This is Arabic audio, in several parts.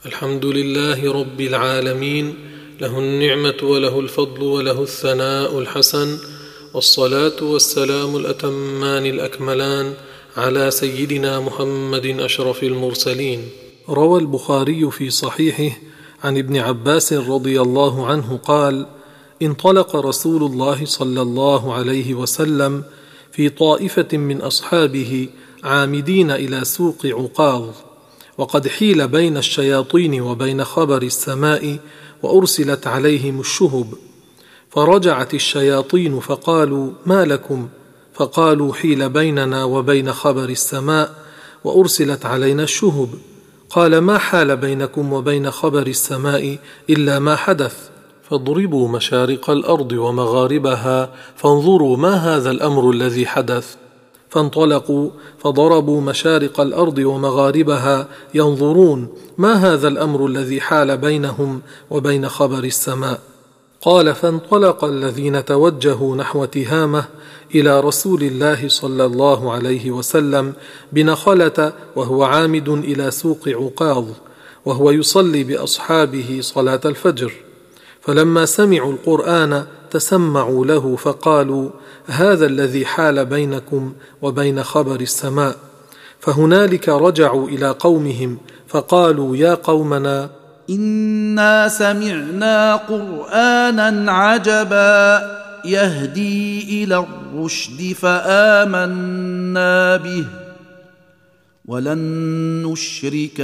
الحمد لله رب العالمين، له النعمة وله الفضل وله الثناء الحسن، والصلاة والسلام الأتمان الأكملان على سيدنا محمد أشرف المرسلين. روى البخاري في صحيحه عن ابن عباس رضي الله عنه قال: انطلق رسول الله صلى الله عليه وسلم في طائفة من أصحابه عامدين إلى سوق عقاظ، وقد حيل بين الشياطين وبين خبر السماء، وأرسلت عليهم الشهب. فرجعت الشياطين فقالوا: ما لكم؟ فقالوا: حيل بيننا وبين خبر السماء وأرسلت علينا الشهب. قال: ما حال بينكم وبين خبر السماء إلا ما حدث، فاضربوا مشارق الأرض ومغاربها فانظروا ما هذا الأمر الذي حدث. فانطلقوا فضربوا مشارق الأرض ومغاربها ينظرون ما هذا الأمر الذي حال بينهم وبين خبر السماء. قال: فانطلق الذين توجهوا نحو تهامة إلى رسول الله صلى الله عليه وسلم بنخلة، وهو عامد إلى سوق عقاظ، وهو يصلي بأصحابه صلاة الفجر. فلما سمعوا القرآن تسمعوا له فقالوا: هذا الذي حال بينكم وبين خبر السماء. فهنالك رجعوا إلى قومهم فقالوا: يا قومنا، إنا سمعنا قرآنا عجبا يهدي إلى الرشد فآمنا به ولن نشرك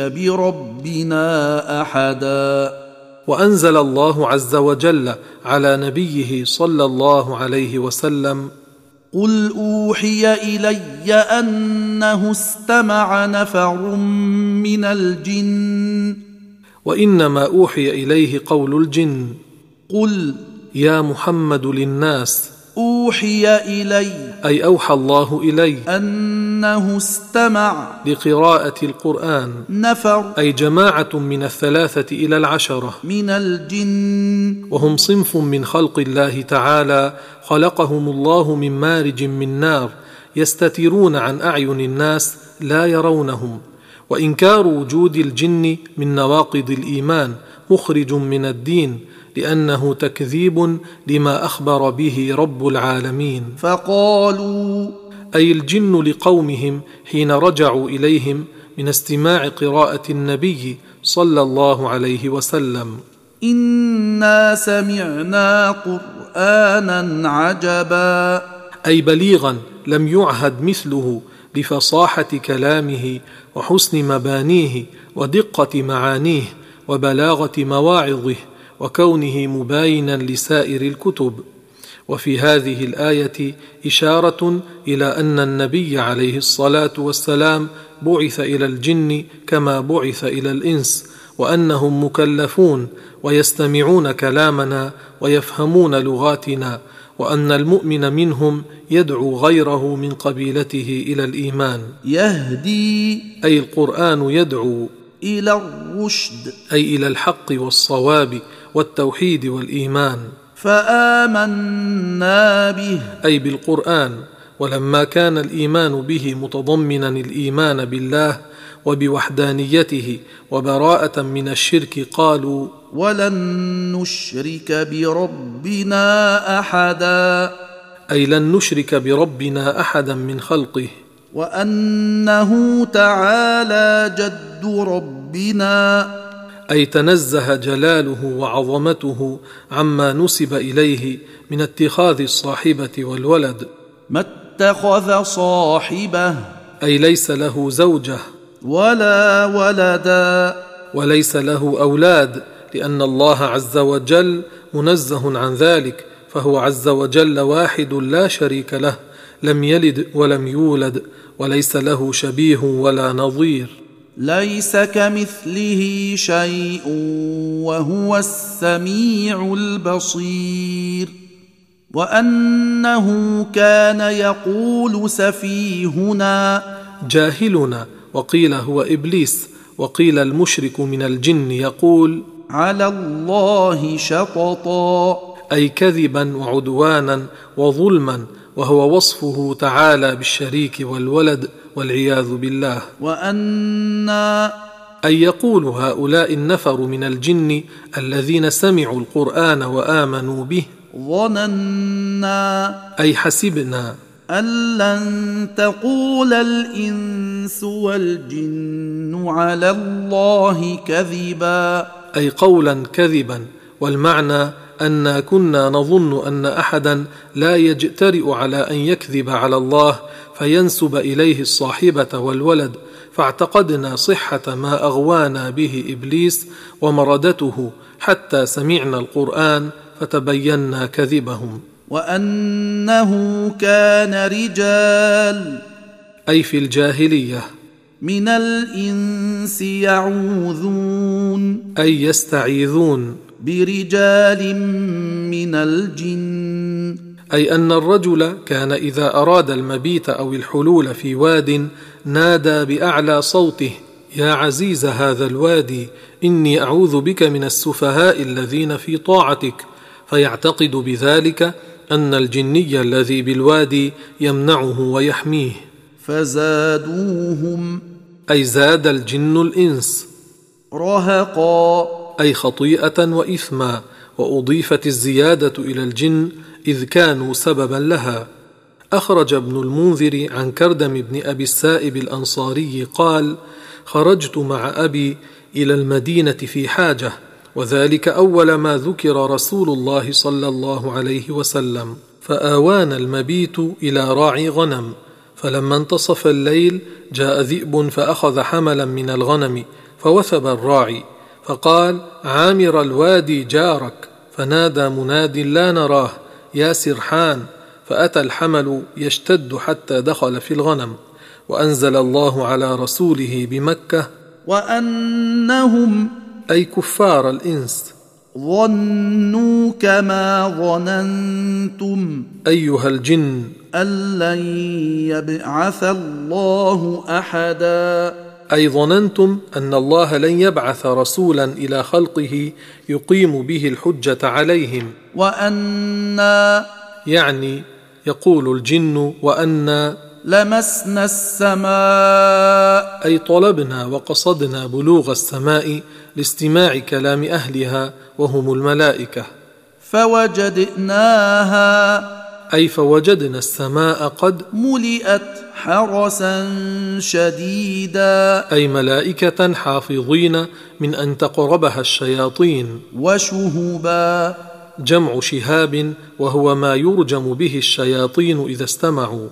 بربنا أحدا. وأنزل الله عز وجل على نبيه صلى الله عليه وسلم: قل أوحي إلي أنه استمع نفر من الجن. وإنما أوحي إليه قول الجن. قل يا محمد للناس أوحي إلي، أي أوحى الله إلي، أنه استمع لقراءة القرآن نفر، أي جماعة من 3 إلى 10 من الجن، وهم صنف من خلق الله تعالى خلقهم الله من مارج من نار يستترون عن أعين الناس لا يرونهم. وإنكار وجود الجن من نواقض الإيمان مخرج من الدين، لأنه تكذيب لما أخبر به رب العالمين. فقالوا، أي الجن لقومهم حين رجعوا إليهم من استماع قراءة النبي صلى الله عليه وسلم: إنا سمعنا قرآنا عجبا، أي بليغا لم يعهد مثله لفصاحة كلامه وحسن مبانيه ودقة معانيه وبلاغة مواعظه وكونه مباينا لسائر الكتب. وفي هذه الآية إشارة إلى أن النبي عليه الصلاة والسلام بعث إلى الجن كما بعث إلى الإنس، وأنهم مكلفون ويستمعون كلامنا ويفهمون لغاتنا، وأن المؤمن منهم يدعو غيره من قبيلته إلى الإيمان. يهدي، أي القرآن يدعو إلى الرشد، أي إلى الحق والصواب والتوحيد والإيمان. فآمنا به، أي بالقرآن. ولما كان الإيمان به متضمنا الإيمان بالله وبوحدانيته وبراءة من الشرك قالوا: ولن نشرك بربنا أحدا، أي لن نشرك بربنا أحدا من خلقه. وأنه تعالى جد ربنا، أي تنزه جلاله وعظمته عما نسب إليه من اتخاذ الصاحبة والولد. ما اتخذ صاحبة، أي ليس له زوجة ولا ولدا، وليس له أولاد، لأن الله عز وجل منزه عن ذلك، فهو عز وجل واحد لا شريك له، لم يلد ولم يولد، وليس له شبيه ولا نظير. ليس كمثله شيء وهو السميع البصير. وأنه كان يقول سفيهنا، جاهلنا، وقيل هو إبليس، وقيل المشرك من الجن يقول: على الله شططا، أي كذبا وعدوانا وظلما، وهو وصفه تعالى بالشريك والولد والعياذ بالله. وأنا، أي يقول هؤلاء النفر من الجن الذين سمعوا القرآن وآمنوا به: ظننا، أي حسبنا، أن لن تقول الإنس والجن على الله كذبا، أي قولا كذبا. والمعنى أننا كنا نظن أن أحدا لا يجترئ على أن يكذب على الله فينسب إليه الصاحبة والولد، فاعتقدنا صحة ما أغوانا به إبليس ومردته حتى سمعنا القرآن فتبينا كذبهم. وأنه كان رجال، أي في الجاهلية، من الإنس يعوذون، أي يستعيذون، برجال من الجن، أي أن الرجل كان إذا أراد المبيت أو الحلول في واد نادى بأعلى صوته: يا عزيز هذا الوادي، إني أعوذ بك من السفهاء الذين في طاعتك، فيعتقد بذلك أن الجني الذي بالوادي يمنعه ويحميه. فزادوهم، أي زاد الجن الإنس، رهقا، أي خطيئة وإثما، وأضيفت الزيادة إلى الجن إذ كانوا سببا لها. أخرج ابن المنذر عن كردم بن أبي السائب الأنصاري قال: خرجت مع أبي إلى المدينة في حاجة، وذلك أول ما ذكر رسول الله صلى الله عليه وسلم، فآوانا المبيت إلى راعي غنم، فلما انتصف الليل جاء ذئب فأخذ حملا من الغنم، فوثب الراعي فقال: عامر الوادي جارك، فنادى مناد لا نراه: يا سرحان، فأتى الحمل يشتد حتى دخل في الغنم، وأنزل الله على رسوله بمكة: وأنهم، أي كفار الإنس، ظنوا كما ظننتم، أيها الجن، أن لن يبعث الله أحدا، أي ظننتم أن الله لن يبعث رسولا إلى خلقه يقيم به الحجة عليهم. وأنا، يعني يقول الجن وأنا لمسنا السماء، أي طلبنا وقصدنا بلوغ السماء لاستماع كلام أهلها وهم الملائكة، فوجدناها، أي فوجدنا السماء قد ملئت حرسا شديدا، أي ملائكة حافظين من أن تقربها الشياطين، وشهبا، جمع شهاب وهو ما يرجم به الشياطين إذا استمعوا.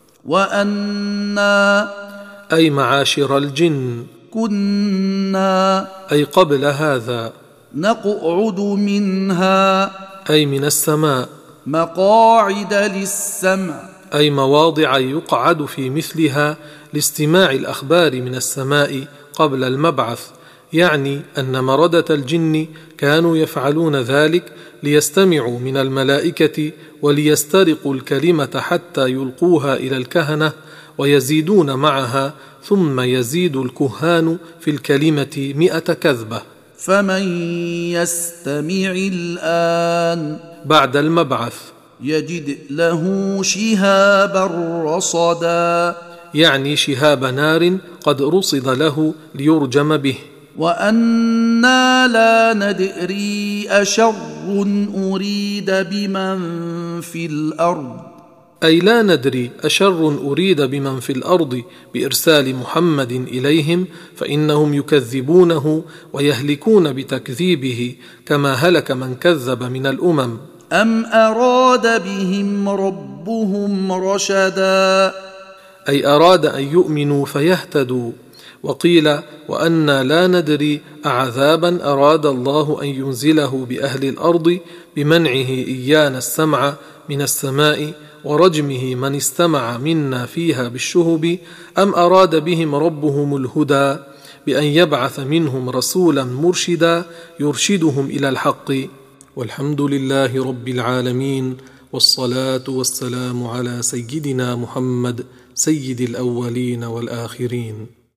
وأنا، أي معاشر الجن، كنا، أي قبل هذا، نقعد منها، أي من السماء، مقاعد للسمع، أي مواضع يقعد في مثلها لاستماع الأخبار من السماء قبل المبعث، يعني أن مردة الجن كانوا يفعلون ذلك ليستمعوا من الملائكة وليسترقوا الكلمة حتى يلقوها إلى الكهنة ويزيدون معها، ثم يزيد الكهان في الكلمة 100 كذبة. فمن يستمع الآن، بعد المبعث، يجد له شهابا رصدا، يعني شهاب نار قد رصد له ليرجم به. وأنا لا ندري أشر أريد بمن في الأرض، أي لا ندري أشر أريد بمن في الأرض بإرسال محمد إليهم، فإنهم يكذبونه ويهلكون بتكذيبه كما هلك من كذب من الأمم، أم أراد بهم ربهم رشدا، أي أراد أن يؤمنوا فيهتدوا. وقيل: وأنا لا ندري أعذابا أراد الله أن ينزله بأهل الأرض بمنعه إيانا السمع من السماء ورجمه من استمع منا فيها بالشهب، أم أراد بهم ربهم الهدى بأن يبعث منهم رسولا مرشدا يرشدهم إلى الحق. والحمد لله رب العالمين، والصلاة والسلام على سيدنا محمد سيد الأولين والآخرين.